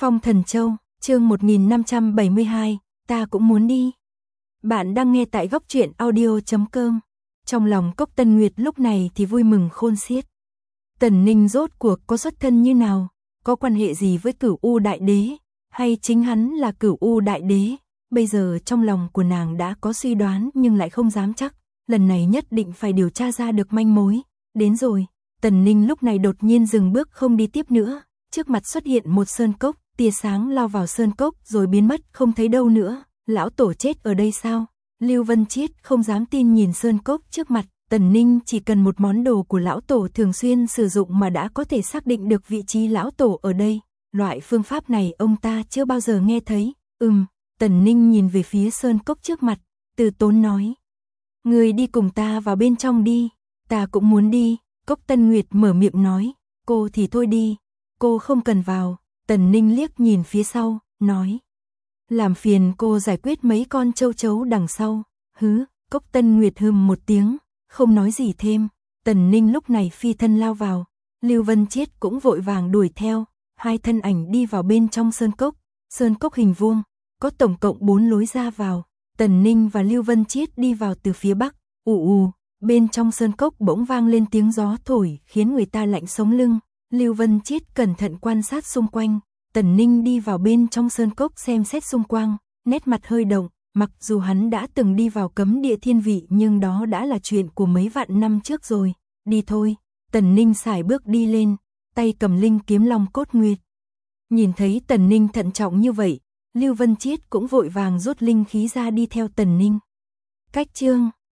Phong Thần Châu, chương 1572, ta cũng muốn đi. Bạn đang nghe tại góc truyện audio.com. Trong lòng Cốc Tân Nguyệt lúc này thì vui mừng khôn xiết. Tần Ninh rốt cuộc có xuất thân như nào, có quan hệ gì với Cửu U Đại Đế, hay chính hắn là Cửu U Đại Đế? Bây giờ trong lòng của nàng đã có suy đoán nhưng lại không dám chắc, lần này nhất định phải điều tra ra được manh mối. Đến rồi, Tần Ninh lúc này đột nhiên dừng bước không đi tiếp nữa, trước mặt xuất hiện một sơn cốc, tia sáng lao vào sơn cốc rồi biến mất không thấy đâu nữa. Lão tổ chết ở đây sao? Lưu Vân Chiết không dám tin nhìn sơn cốc trước mặt. Tần Ninh chỉ cần một món đồ của lão tổ thường xuyên sử dụng mà đã có thể xác định được vị trí lão tổ ở đây. Loại phương pháp này ông ta chưa bao giờ nghe thấy. Tần Ninh nhìn về phía sơn cốc trước mặt, từ tốn nói. Người đi cùng ta vào bên trong đi. Ta cũng muốn đi. Cốc Tân Nguyệt mở miệng nói. Cô thì thôi đi. Cô không cần vào. Tần Ninh liếc nhìn phía sau, nói. Làm phiền cô giải quyết mấy con châu chấu đằng sau. Cốc Tân Nguyệt hừm một tiếng, không nói gì thêm. Tần Ninh lúc này phi thân lao vào. Lưu Vân Chiết cũng vội vàng đuổi theo. Hai thân ảnh đi vào bên trong sơn cốc. Sơn cốc hình vuông, có tổng cộng 4 lối ra vào. Tần Ninh và Lưu Vân Chiết đi vào từ phía bắc. Bên trong sơn cốc bỗng vang lên tiếng gió thổi khiến người ta lạnh sống lưng. Lưu Vân Chiết cẩn thận quan sát xung quanh. Tần Ninh đi vào bên trong sơn cốc xem xét xung quanh, nét mặt hơi động. Mặc dù hắn đã từng đi vào cấm địa thiên vị nhưng đó đã là chuyện của mấy vạn năm trước rồi. Đi thôi. Tần Ninh sải bước đi lên, tay cầm linh kiếm long cốt nguyệt. Nhìn thấy Tần Ninh thận trọng như vậy, Lưu Vân Chiết cũng vội vàng rút linh khí ra đi theo Tần Ninh. Cách chương